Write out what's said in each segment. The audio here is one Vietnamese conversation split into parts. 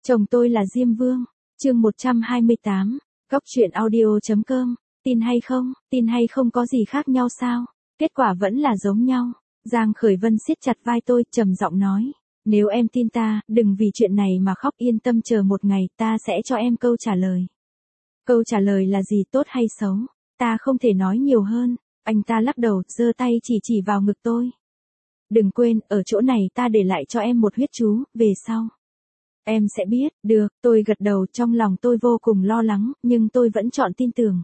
Chồng tôi là Diêm Vương. Chương 128. Góc truyện audio.com. Tin hay không có gì khác nhau sao? Kết quả vẫn là giống nhau. Giang Khởi Vân siết chặt vai tôi, trầm giọng nói. Nếu em tin ta, đừng vì chuyện này mà khóc, yên tâm chờ một ngày, ta sẽ cho em câu trả lời. Câu trả lời là gì, tốt hay xấu? Ta không thể nói nhiều hơn. Anh ta lắc đầu, giơ tay chỉ vào ngực tôi. Đừng quên, ở chỗ này ta để lại cho em một huyết chú, về sau. Em sẽ biết, được, tôi gật đầu, trong lòng tôi vô cùng lo lắng, nhưng tôi vẫn chọn tin tưởng.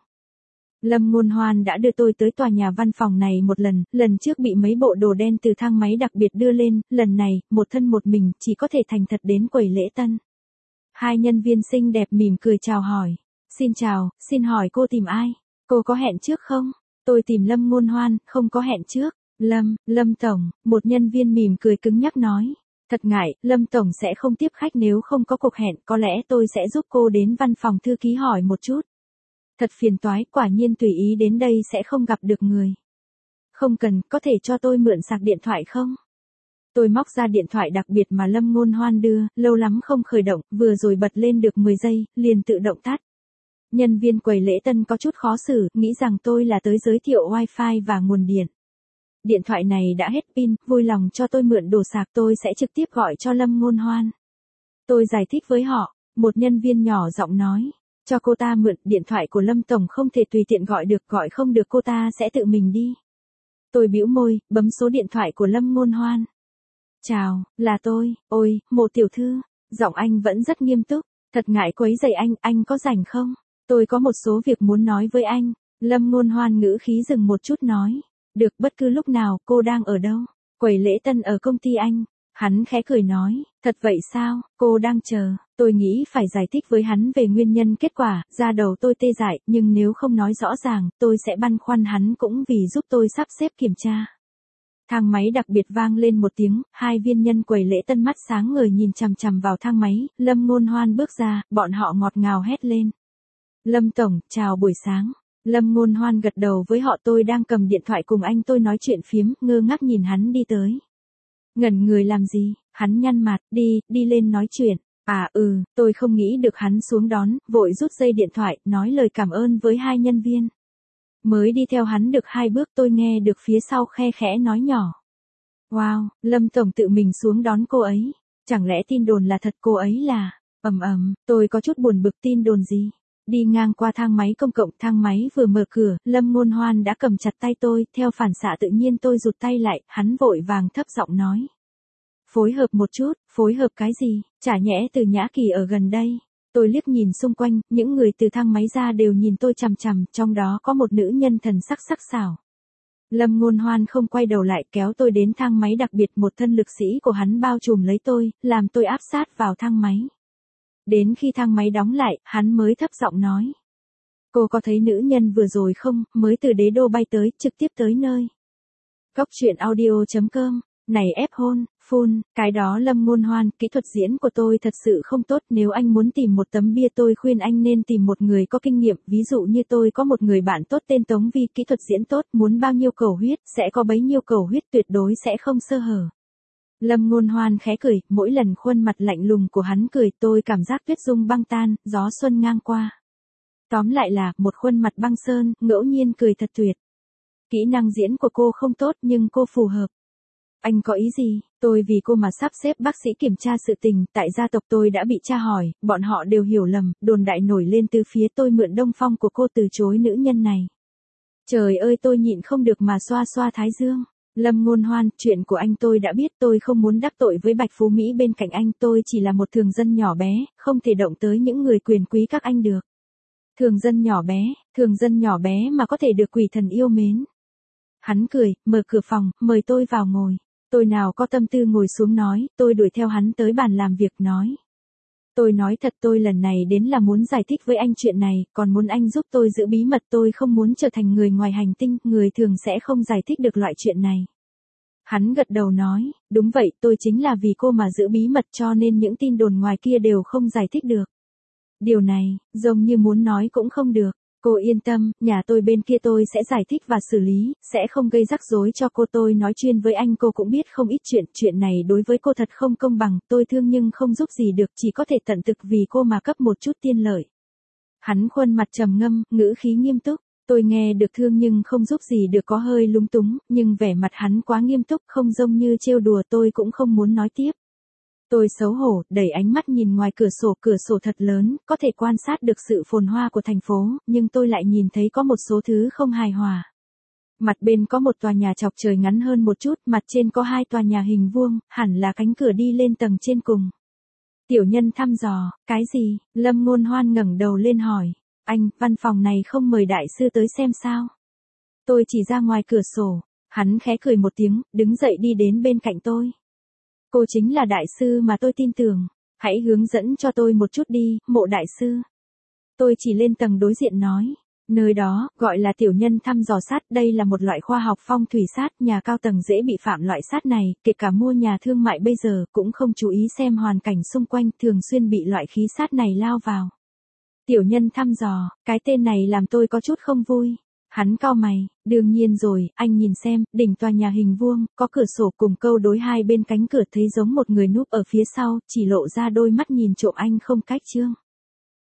Lâm Ngôn Hoan đã đưa tôi tới tòa nhà văn phòng này một lần trước bị mấy bộ đồ đen từ thang máy đặc biệt đưa lên, lần này, một thân một mình, chỉ có thể thành thật đến quầy lễ tân. Hai nhân viên xinh đẹp mỉm cười chào hỏi. Xin chào, xin hỏi cô tìm ai? Cô có hẹn trước không? Tôi tìm Lâm Ngôn Hoan, không có hẹn trước. Lâm Tổng, một nhân viên mỉm cười cứng nhắc nói. Thật ngại, Lâm Tổng sẽ không tiếp khách nếu không có cuộc hẹn, có lẽ tôi sẽ giúp cô đến văn phòng thư ký hỏi một chút. Thật phiền toái, quả nhiên tùy ý đến đây sẽ không gặp được người. Không cần, có thể cho tôi mượn sạc điện thoại không? Tôi móc ra điện thoại đặc biệt mà Lâm Ngôn Hoan đưa, lâu lắm không khởi động, vừa rồi bật lên được 10 giây, liền tự động tắt. Nhân viên quầy lễ tân có chút khó xử, nghĩ rằng tôi là tới giới thiệu wifi và nguồn điện. Điện thoại này đã hết pin, vui lòng cho tôi mượn đồ sạc, tôi sẽ trực tiếp gọi cho Lâm Ngôn Hoan. Tôi giải thích với họ, một nhân viên nhỏ giọng nói, cho cô ta mượn, điện thoại của Lâm Tổng không thể tùy tiện gọi được, gọi không được cô ta sẽ tự mình đi. Tôi bĩu môi, bấm số điện thoại của Lâm Ngôn Hoan. Chào, là tôi, ôi, Mộ tiểu thư, giọng anh vẫn rất nghiêm túc, thật ngại quấy rầy anh có rảnh không? Tôi có một số việc muốn nói với anh. Lâm Ngôn Hoan ngữ khí dừng một chút nói. Được, bất cứ lúc nào, cô đang ở đâu? Quầy lễ tân ở công ty anh. Hắn khẽ cười nói, thật vậy sao, cô đang chờ. Tôi nghĩ phải giải thích với hắn về nguyên nhân kết quả, da đầu tôi tê dại, nhưng nếu không nói rõ ràng, tôi sẽ băn khoăn hắn cũng vì giúp tôi sắp xếp kiểm tra. Thang máy đặc biệt vang lên một tiếng, hai viên nhân quầy lễ tân mắt sáng ngời nhìn chằm chằm vào thang máy, Lâm Ngôn Hoan bước ra, bọn họ ngọt ngào hét lên. Lâm Tổng, chào buổi sáng. Lâm Ngôn Hoan gật đầu với họ, tôi đang cầm điện thoại cùng anh tôi nói chuyện phiếm, ngơ ngác nhìn hắn đi tới. Ngẩn người làm gì, hắn nhăn mặt, đi lên nói chuyện. Tôi không nghĩ được hắn xuống đón, vội rút dây điện thoại, nói lời cảm ơn với hai nhân viên. Mới đi theo hắn được 2 bước tôi nghe được phía sau khe khẽ nói nhỏ. Wow, Lâm Tổng tự mình xuống đón cô ấy. Chẳng lẽ tin đồn là thật, cô ấy là... Tôi có chút buồn bực, tin đồn gì? Đi ngang qua thang máy công cộng, thang máy vừa mở cửa, Lâm Ngôn Hoan đã cầm chặt tay tôi, theo phản xạ tự nhiên tôi rụt tay lại, hắn vội vàng thấp giọng nói. Phối hợp một chút, phối hợp cái gì, chả nhẽ Từ Nhã Kỳ ở gần đây. Tôi liếc nhìn xung quanh, những người từ thang máy ra đều nhìn tôi chằm chằm, trong đó có một nữ nhân thần sắc sắc sảo. Lâm Ngôn Hoan không quay đầu lại, kéo tôi đến thang máy đặc biệt, một thân lực sĩ của hắn bao trùm lấy tôi, làm tôi áp sát vào thang máy. Đến khi thang máy đóng lại, hắn mới thấp giọng nói. Cô có thấy nữ nhân vừa rồi không, mới từ đế đô bay tới, trực tiếp tới nơi. Góc truyện audio.com, này ép hôn, phun, cái đó Lâm Ngôn Hoan, kỹ thuật diễn của tôi thật sự không tốt, nếu anh muốn tìm một tấm bia tôi khuyên anh nên tìm một người có kinh nghiệm, ví dụ như tôi có một người bạn tốt tên Tống Vi, kỹ thuật diễn tốt, muốn bao nhiêu cầu huyết, sẽ có bấy nhiêu cầu huyết, tuyệt đối sẽ không sơ hở. Lâm Ngôn Hoan khẽ cười, mỗi lần khuôn mặt lạnh lùng của hắn cười tôi cảm giác tuyết dung băng tan, gió xuân ngang qua. Tóm lại là, một khuôn mặt băng sơn, ngẫu nhiên cười thật tuyệt. Kỹ năng diễn của cô không tốt nhưng cô phù hợp. Anh có ý gì, tôi vì cô mà sắp xếp bác sĩ kiểm tra sự tình, tại gia tộc tôi đã bị tra hỏi, bọn họ đều hiểu lầm, đồn đại nổi lên từ phía tôi mượn đông phong của cô từ chối nữ nhân này. Trời ơi, tôi nhịn không được mà xoa xoa thái dương. Lâm Ngôn Hoan, chuyện của anh tôi đã biết, tôi không muốn đắc tội với Bạch Phú Mỹ bên cạnh anh, tôi chỉ là một thường dân nhỏ bé, không thể động tới những người quyền quý các anh được. Thường dân nhỏ bé mà có thể được quỷ thần yêu mến. Hắn cười, mở cửa phòng, mời tôi vào ngồi. Tôi nào có tâm tư ngồi xuống nói, tôi đuổi theo hắn tới bàn làm việc nói. Tôi nói thật, tôi lần này đến là muốn giải thích với anh chuyện này, còn muốn anh giúp tôi giữ bí mật, tôi không muốn trở thành người ngoài hành tinh, người thường sẽ không giải thích được loại chuyện này. Hắn gật đầu nói, đúng vậy, tôi chính là vì cô mà giữ bí mật cho nên những tin đồn ngoài kia đều không giải thích được. Điều này, giống như muốn nói cũng không được. Cô yên tâm, nhà tôi bên kia tôi sẽ giải thích và xử lý, sẽ không gây rắc rối cho cô. Tôi nói chuyên với anh, cô cũng biết không ít chuyện này đối với cô thật không công bằng, tôi thương nhưng không giúp gì được, chỉ có thể tận thực vì cô mà cấp một chút tiên lợi. Hắn khuôn mặt trầm ngâm, ngữ khí nghiêm túc, tôi nghe được thương nhưng không giúp gì được có hơi lúng túng, nhưng vẻ mặt hắn quá nghiêm túc không giống như trêu đùa, tôi cũng không muốn nói tiếp. Tôi xấu hổ, đẩy ánh mắt nhìn ngoài cửa sổ thật lớn, có thể quan sát được sự phồn hoa của thành phố, nhưng tôi lại nhìn thấy có một số thứ không hài hòa. Mặt bên có một tòa nhà chọc trời ngắn hơn một chút, mặt trên có hai tòa nhà hình vuông, hẳn là cánh cửa đi lên tầng trên cùng. Tiểu Nhân thăm dò, cái gì? Lâm Ngôn Hoan ngẩng đầu lên hỏi. Anh, văn phòng này không mời đại sư tới xem sao? Tôi chỉ ra ngoài cửa sổ, hắn khẽ cười một tiếng, đứng dậy đi đến bên cạnh tôi. Cô chính là đại sư mà tôi tin tưởng, hãy hướng dẫn cho tôi một chút đi, Mộ đại sư. Tôi chỉ lên tầng đối diện nói, nơi đó, gọi là tiểu nhân thăm dò sát, đây là một loại khoa học phong thủy sát, nhà cao tầng dễ bị phạm loại sát này, kể cả mua nhà thương mại bây giờ, cũng không chú ý xem hoàn cảnh xung quanh, thường xuyên bị loại khí sát này lao vào. Tiểu nhân thăm dò, cái tên này làm tôi có chút không vui. Hắn cau mày, đương nhiên rồi, anh nhìn xem, đỉnh tòa nhà hình vuông, có cửa sổ cùng câu đối hai bên cánh cửa thấy giống một người núp ở phía sau, chỉ lộ ra đôi mắt nhìn trộm anh không cách chương.